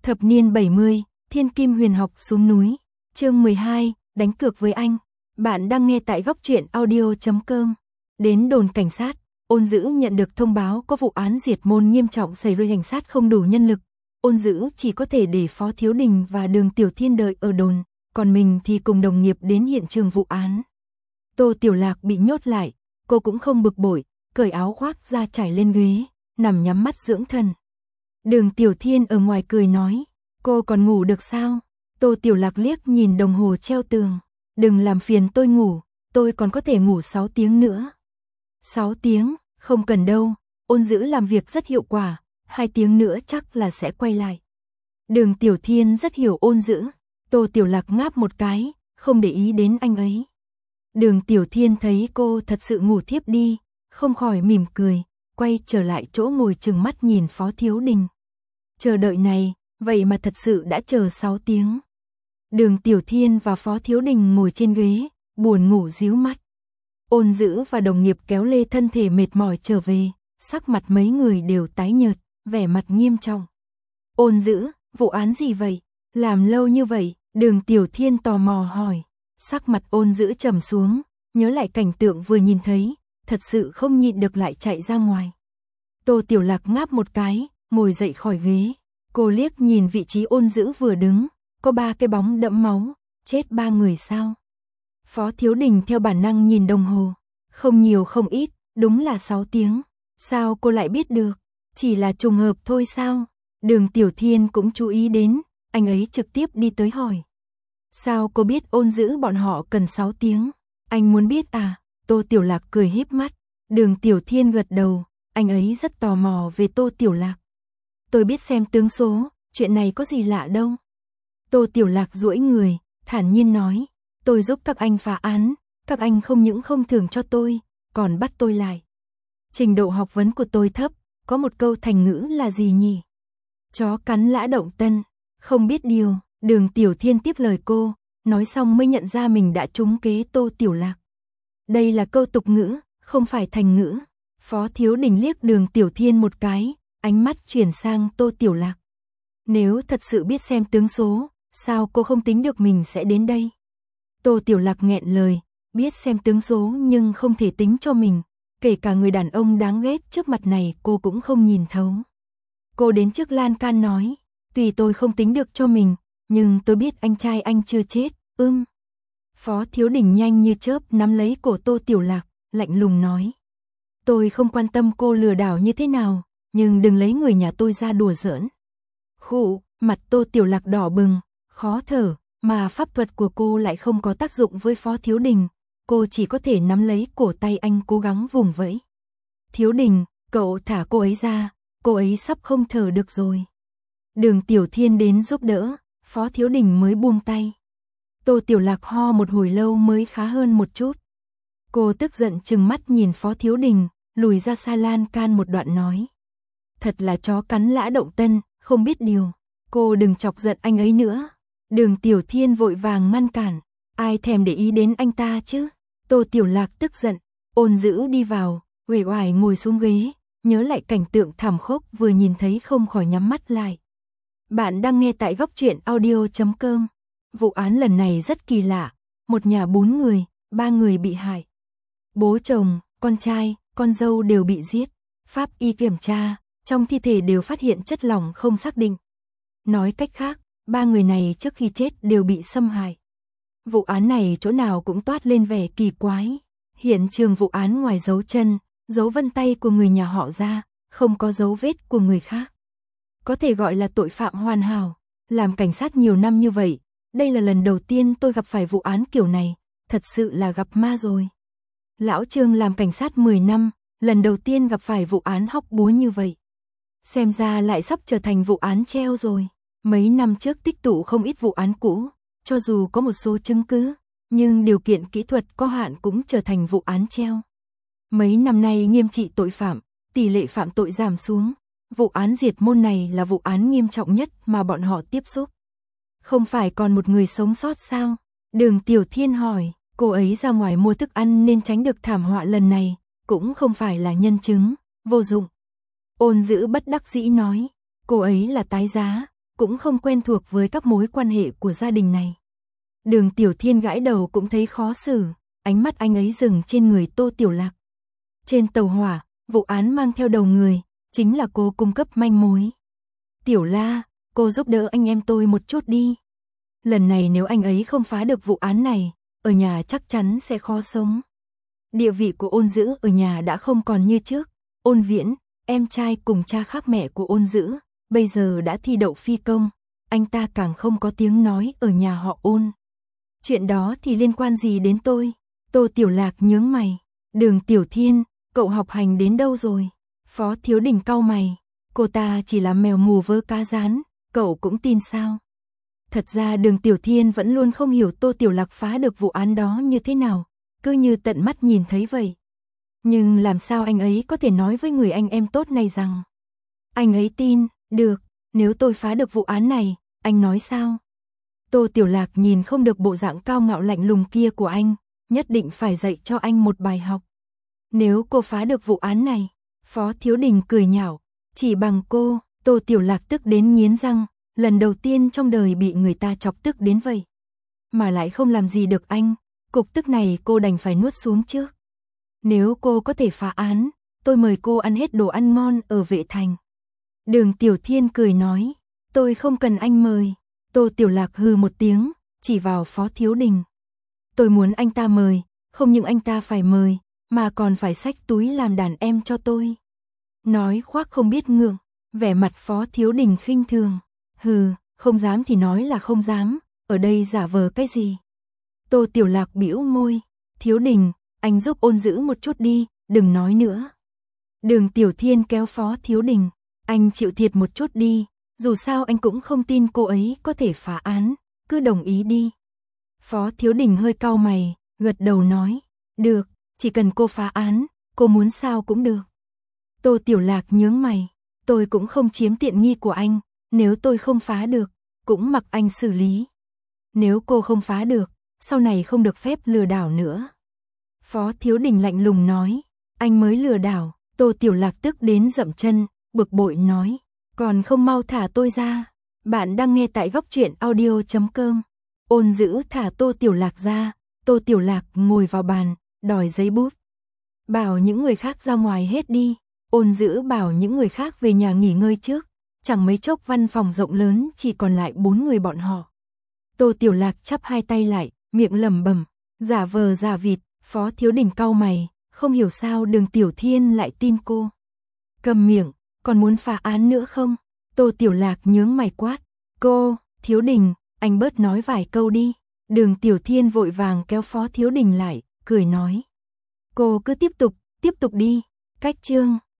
Thập niên 70, Thiên Kim Huyền Học xuống núi. Chương 12, đánh cược với anh. Bạn đang nghe tại góc truyện audio.com. Đến đồn cảnh sát, Ôn Dữ nhận được thông báo có vụ án diệt môn nghiêm trọng xảy ra, cảnh sát không đủ nhân lực. Ôn Dữ chỉ có thể để Phó Thiếu Đình và Đường Tiểu Thiên đợi ở đồn, còn mình thì cùng đồng nghiệp đến hiện trường vụ án. Tô Tiểu Lạc bị nhốt lại, cô cũng không bực bội, cởi áo khoác ra trải lên ghế, nằm nhắm mắt dưỡng thần. Đường Tiểu Thiên ở ngoài cười nói, cô còn ngủ được sao? Tô Tiểu Lạc liếc nhìn đồng hồ treo tường, đừng làm phiền tôi ngủ, tôi còn có thể ngủ 6 tiếng nữa. 6 tiếng, không cần đâu, Ôn Dữ làm việc rất hiệu quả, 2 tiếng nữa chắc là sẽ quay lại. Đường Tiểu Thiên rất hiểu Ôn Dữ, Tô Tiểu Lạc ngáp một cái, không để ý đến anh ấy. Đường Tiểu Thiên thấy cô thật sự ngủ thiếp đi, không khỏi mỉm cười, quay trở lại chỗ ngồi trừng mắt nhìn Phó Thiếu Đình. Chờ đợi này, vậy mà thật sự đã chờ 6 tiếng. Đường Tiểu Thiên và Phó Thiếu Đình ngồi trên ghế, buồn ngủ díu mắt. Ôn Dữ và đồng nghiệp kéo lê thân thể mệt mỏi trở về, sắc mặt mấy người đều tái nhợt, vẻ mặt nghiêm trọng. Ôn Dữ, vụ án gì vậy? Làm lâu như vậy, Đường Tiểu Thiên tò mò hỏi. Sắc mặt Ôn Dữ trầm xuống, nhớ lại cảnh tượng vừa nhìn thấy, thật sự không nhịn được lại chạy ra ngoài. Tô Tiểu Lạc ngáp một cái, ngồi dậy khỏi ghế. Cô liếc nhìn vị trí Ôn Dữ vừa đứng, có 3 cái bóng đẫm máu, chết 3 người sao? Phó Thiếu Đình theo bản năng nhìn đồng hồ, không nhiều không ít, đúng là 6 tiếng. Sao cô lại biết được? Chỉ là trùng hợp thôi sao? Đường Tiểu Thiên cũng chú ý đến, anh ấy trực tiếp đi tới hỏi. Sao cô biết Ôn Dữ bọn họ cần 6 tiếng? Anh muốn biết à? Tô Tiểu Lạc cười híp mắt. Đường Tiểu Thiên gật đầu, anh ấy rất tò mò về Tô Tiểu Lạc. Tôi biết xem tướng số, chuyện này có gì lạ đâu. Tô Tiểu Lạc duỗi người, thản nhiên nói, tôi giúp các anh phá án, các anh không những không thưởng cho tôi, còn bắt tôi lại. Trình độ học vấn của tôi thấp, có một câu thành ngữ là gì nhỉ? Chó cắn lã động tân, không biết điều. Đường Tiểu Thiên tiếp lời cô, nói xong mới nhận ra mình đã trúng kế Tô Tiểu Lạc. Đây là câu tục ngữ, không phải thành ngữ. Phó Thiếu Đình liếc Đường Tiểu Thiên một cái, ánh mắt chuyển sang Tô Tiểu Lạc. Nếu thật sự biết xem tướng số, sao cô không tính được mình sẽ đến đây? Tô Tiểu Lạc nghẹn lời, biết xem tướng số nhưng không thể tính cho mình, kể cả người đàn ông đáng ghét trước mặt này cô cũng không nhìn thấu. Cô đến trước lan can nói, tùy tôi không tính được cho mình, nhưng tôi biết anh trai anh chưa chết, Phó Thiếu Đình nhanh như chớp nắm lấy cổ Tô Tiểu Lạc, lạnh lùng nói. Tôi không quan tâm cô lừa đảo như thế nào, nhưng đừng lấy người nhà tôi ra đùa giỡn. Khụ, mặt Tô Tiểu Lạc đỏ bừng, khó thở, mà pháp thuật của cô lại không có tác dụng với Phó Thiếu Đình, cô chỉ có thể nắm lấy cổ tay anh cố gắng vùng vẫy. Thiếu Đình, cậu thả cô ấy ra, cô ấy sắp không thở được rồi. Đường Tiểu Thiên đến giúp đỡ, Phó Thiếu Đình mới buông tay. Tô Tiểu Lạc ho một hồi lâu mới khá hơn một chút. Cô tức giận trừng mắt nhìn Phó Thiếu Đình, lùi ra xa lan can một đoạn nói. Thật là chó cắn lã động tân, không biết điều. Cô đừng chọc giận anh ấy nữa. Đường Tiểu Thiên vội vàng ngăn cản. Ai thèm để ý đến anh ta chứ? Tô Tiểu Lạc tức giận, Ôn Dữ đi vào, uể oải ngồi xuống ghế, nhớ lại cảnh tượng thảm khốc vừa nhìn thấy không khỏi nhắm mắt lại. Bạn đang nghe tại góc truyện audio.com. Vụ án lần này rất kỳ lạ, một nhà 4 người, 3 người bị hại. Bố chồng, con trai, con dâu đều bị giết. Pháp y kiểm tra, trong thi thể đều phát hiện chất lỏng không xác định. Nói cách khác, 3 người này trước khi chết đều bị xâm hại. Vụ án này chỗ nào cũng toát lên vẻ kỳ quái. Hiện trường vụ án ngoài dấu chân, dấu vân tay của người nhà họ ra, không có dấu vết của người khác. Có thể gọi là tội phạm hoàn hảo. Làm cảnh sát nhiều năm như vậy, đây là lần đầu tiên tôi gặp phải vụ án kiểu này, thật sự là gặp ma rồi. Lão Trương làm cảnh sát 10 năm, lần đầu tiên gặp phải vụ án hóc búa như vậy. Xem ra lại sắp trở thành vụ án treo rồi. Mấy năm trước tích tụ không ít vụ án cũ, cho dù có một số chứng cứ, nhưng điều kiện kỹ thuật có hạn cũng trở thành vụ án treo. Mấy năm nay nghiêm trị tội phạm, tỷ lệ phạm tội giảm xuống. Vụ án diệt môn này là vụ án nghiêm trọng nhất mà bọn họ tiếp xúc. Không phải còn một người sống sót sao? Đường Tiểu Thiên hỏi, cô ấy ra ngoài mua thức ăn nên tránh được thảm họa lần này, cũng không phải là nhân chứng, vô dụng. Ôn Dữ bất đắc dĩ nói, cô ấy là tái giá, cũng không quen thuộc với các mối quan hệ của gia đình này. Đường Tiểu Thiên gãi đầu cũng thấy khó xử, ánh mắt anh ấy dừng trên người Tô Tiểu Lạc. Trên tàu hỏa, vụ án mang theo đầu người, chính là cô cung cấp manh mối. Tiểu La, cô giúp đỡ anh em tôi một chút đi. Lần này nếu anh ấy không phá được vụ án này, ở nhà chắc chắn sẽ khó sống. Địa vị của Ôn Dữ ở nhà đã không còn như trước. Ôn Viễn, em trai cùng cha khác mẹ của Ôn Dữ, bây giờ đã thi đậu phi công, anh ta càng không có tiếng nói ở nhà họ Ôn. Chuyện đó thì liên quan gì đến tôi? Tô Tiểu Lạc nhướng mày. Đường Tiểu Thiên, cậu học hành đến đâu rồi? Phó Thiếu Đình cau mày. Cô ta chỉ là mèo mù vớ cá rán, cậu cũng tin sao? Thật ra Đường Tiểu Thiên vẫn luôn không hiểu Tô Tiểu Lạc phá được vụ án đó như thế nào, cứ như tận mắt nhìn thấy vậy. Nhưng làm sao anh ấy có thể nói với người anh em tốt này rằng anh ấy tin, được, nếu tôi phá được vụ án này, anh nói sao? Tô Tiểu Lạc nhìn không được bộ dạng cao ngạo lạnh lùng kia của anh, nhất định phải dạy cho anh một bài học. Nếu cô phá được vụ án này, Phó Thiếu Đình cười nhạo, chỉ bằng cô, Tô Tiểu Lạc tức đến nghiến răng, lần đầu tiên trong đời bị người ta chọc tức đến vậy. Mà lại không làm gì được anh, cục tức này cô đành phải nuốt xuống trước. Nếu cô có thể phá án, tôi mời cô ăn hết đồ ăn ngon ở Vệ Thành. Đường Tiểu Thiên cười nói, tôi không cần anh mời. Tô Tiểu Lạc hừ một tiếng, chỉ vào Phó Thiếu Đình. Tôi muốn anh ta mời, không những anh ta phải mời, mà còn phải xách túi làm đàn em cho tôi. Nói khoác không biết ngượng, vẻ mặt Phó Thiếu Đình khinh thường. Hừ, không dám thì nói là không dám, ở đây giả vờ cái gì? Tô Tiểu Lạc bĩu môi, Thiếu Đình, anh giúp Ôn Dữ một chút đi, đừng nói nữa. Đường Tiểu Thiên kéo Phó Thiếu Đình, anh chịu thiệt một chút đi, dù sao anh cũng không tin cô ấy có thể phá án, cứ đồng ý đi. Phó Thiếu Đình hơi cau mày, gật đầu nói, được, chỉ cần cô phá án, cô muốn sao cũng được. Tô Tiểu Lạc nhướng mày, tôi cũng không chiếm tiện nghi của anh, nếu tôi không phá được, cũng mặc anh xử lý. Nếu cô không phá được, sau này không được phép lừa đảo nữa. Phó Thiếu Đình lạnh lùng nói, anh mới lừa đảo. Tô Tiểu Lạc tức đến dậm chân, bực bội nói, còn không mau thả tôi ra. Bạn đang nghe tại góc truyện audio.com. Ôn Dữ thả Tô Tiểu Lạc ra, Tô Tiểu Lạc ngồi vào bàn, đòi giấy bút. Bảo những người khác ra ngoài hết đi, Ôn Dữ bảo những người khác về nhà nghỉ ngơi trước, chẳng mấy chốc văn phòng rộng lớn chỉ còn lại 4 người bọn họ. Tô Tiểu Lạc chắp hai tay lại, miệng lẩm bẩm, giả vờ giả vịt. Phó Thiếu Đình cau mày, không hiểu sao Đường Tiểu Thiên lại tin cô. Cầm miệng, còn muốn phá án nữa không? Tô Tiểu Lạc nhướng mày quát, cô, Thiếu Đình, anh bớt nói vài câu đi. Đường Tiểu Thiên vội vàng kéo Phó Thiếu Đình lại, cười nói, cô cứ tiếp tục đi. Cách chương